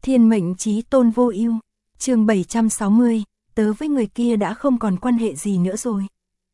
Thiên mệnh chí tôn vô ưu. Chương 760, tớ với người kia đã không còn quan hệ gì nữa rồi.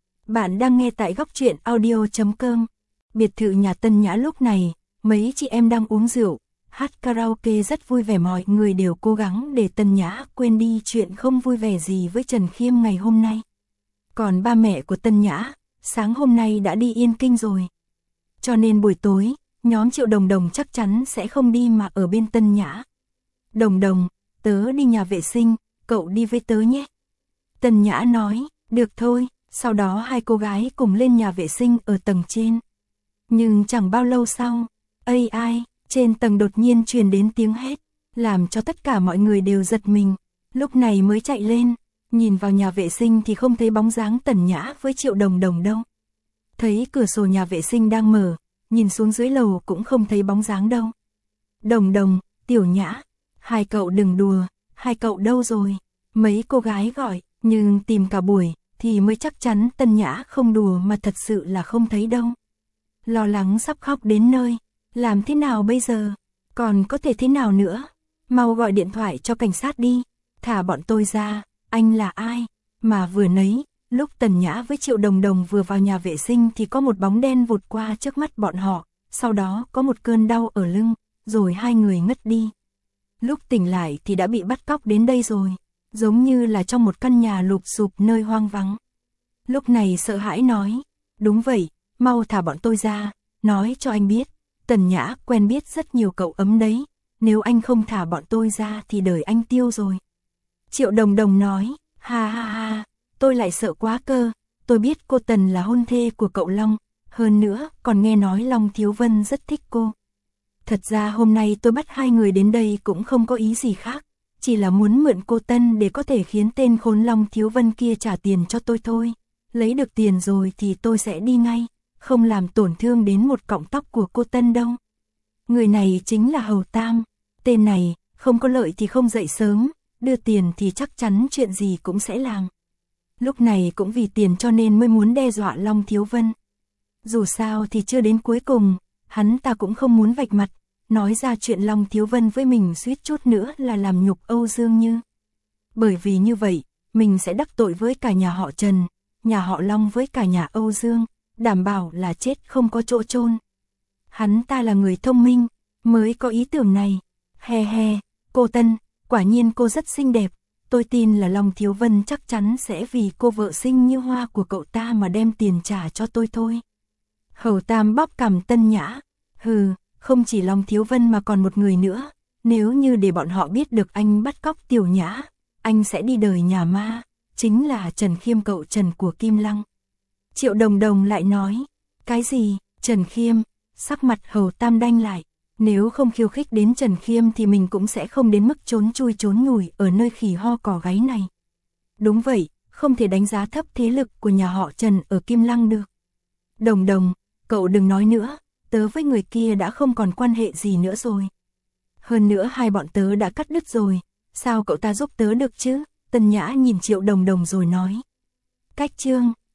Bạn đang nghe tại góc truyện audio.com. Biệt thự nhà Tân Nhã lúc này, mấy chị em đang uống rượu, hát karaoke rất vui vẻ, mọi người đều cố gắng để Tân Nhã quên đi chuyện không vui vẻ gì với Trần Khiêm ngày hôm nay. Còn ba mẹ của Tân Nhã, sáng hôm nay đã đi Yên Kinh rồi. Cho nên buổi tối, nhóm Triệu Đồng Đồng chắc chắn sẽ không đi mà ở bên Tân Nhã. Đồng Đồng, tớ đi nhà vệ sinh, cậu đi với tớ nhé. Tân Nhã nói, được thôi, sau đó hai cô gái cùng lên nhà vệ sinh ở tầng trên. Nhưng chẳng bao lâu sau, ai, trên tầng đột nhiên truyền đến tiếng hét, làm cho tất cả mọi người đều giật mình, lúc này mới chạy lên, nhìn vào nhà vệ sinh thì không thấy bóng dáng Tần Nhã với Triệu Đồng Đồng đâu. Thấy cửa sổ nhà vệ sinh đang mở, nhìn xuống dưới lầu cũng không thấy bóng dáng đâu. Đồng Đồng, Tiểu Nhã, hai cậu đừng đùa, hai cậu đâu rồi? Mấy cô gái gọi, nhưng tìm cả buổi thì mới chắc chắn Tân Nhã không đùa mà thật sự là không thấy đâu. Lo lắng sắp khóc đến nơi, làm thế nào bây giờ? Còn có thể thế nào nữa? Mau gọi điện thoại cho cảnh sát đi, thả bọn tôi ra, anh là ai? Mà vừa nấy, lúc Tần Nhã với Triệu Đồng Đồng vừa vào nhà vệ sinh thì có một bóng đen vụt qua trước mắt bọn họ, sau đó có một cơn đau ở lưng, rồi hai người ngất đi. Lúc tỉnh lại thì đã bị bắt cóc đến đây rồi, giống như là trong một căn nhà lụp xụp nơi hoang vắng. Lúc này sợ hãi nói, đúng vậy, mau thả bọn tôi ra, nói cho anh biết, Tần Nhã quen biết rất nhiều cậu ấm đấy, nếu anh không thả bọn tôi ra thì đời anh tiêu rồi. Triệu Đồng Đồng nói, ha, tôi lại sợ quá cơ, tôi biết cô Tần là hôn thê của cậu Long, hơn nữa còn nghe nói Long Thiếu Vân rất thích cô. Thật ra hôm nay tôi bắt hai người đến đây cũng không có ý gì khác, chỉ là muốn mượn cô Tân để có thể khiến tên khốn Long Thiếu Vân kia trả tiền cho tôi thôi. Lấy được tiền rồi thì tôi sẽ đi ngay, không làm tổn thương đến một cọng tóc của cô Tân đâu. Người này chính là Hầu Tam, tên này không có lợi thì không dậy sớm, đưa tiền thì chắc chắn chuyện gì cũng sẽ làm. Lúc này cũng vì tiền cho nên mới muốn đe dọa Long Thiếu Vân. Dù sao thì chưa đến cuối cùng, hắn ta cũng không muốn vạch mặt, nói ra chuyện Long Thiếu Vân với mình suýt chút nữa là làm nhục Âu Dương Như. Bởi vì như vậy, mình sẽ đắc tội với cả nhà họ Trần, nhà họ Long với cả nhà Âu Dương, đảm bảo là chết không có chỗ chôn. Hắn ta là người thông minh, mới có ý tưởng này. He, cô Tân, quả nhiên cô rất xinh đẹp, tôi tin là Long Thiếu Vân chắc chắn sẽ vì cô vợ xinh như hoa của cậu ta mà đem tiền trả cho tôi thôi. Hầu Tam bóp cằm Tân Nhã, không chỉ Long Thiếu Vân mà còn một người nữa, nếu như để bọn họ biết được anh bắt cóc Tiểu Nhã, anh sẽ đi đời nhà ma, chính là Trần Khiêm cậu Trần của Kim Lăng. Triệu Đồng Đồng lại nói, cái gì, Trần Khiêm? Sắc mặt Hầu Tam đanh lại, nếu không khiêu khích đến Trần Khiêm thì mình cũng sẽ không đến mức trốn chui trốn nhủi ở nơi khỉ ho cỏ gáy này. Đúng vậy, không thể đánh giá thấp thế lực của nhà họ Trần ở Kim Lăng được. Đồng Đồng, cậu đừng nói nữa, tớ với người kia đã không còn quan hệ gì nữa rồi. Hơn nữa hai bọn tớ đã cắt đứt rồi, sao cậu ta giúp tớ được chứ? Tân Nhã nhìn Triệu Đồng Đồng rồi nói. Cách chương,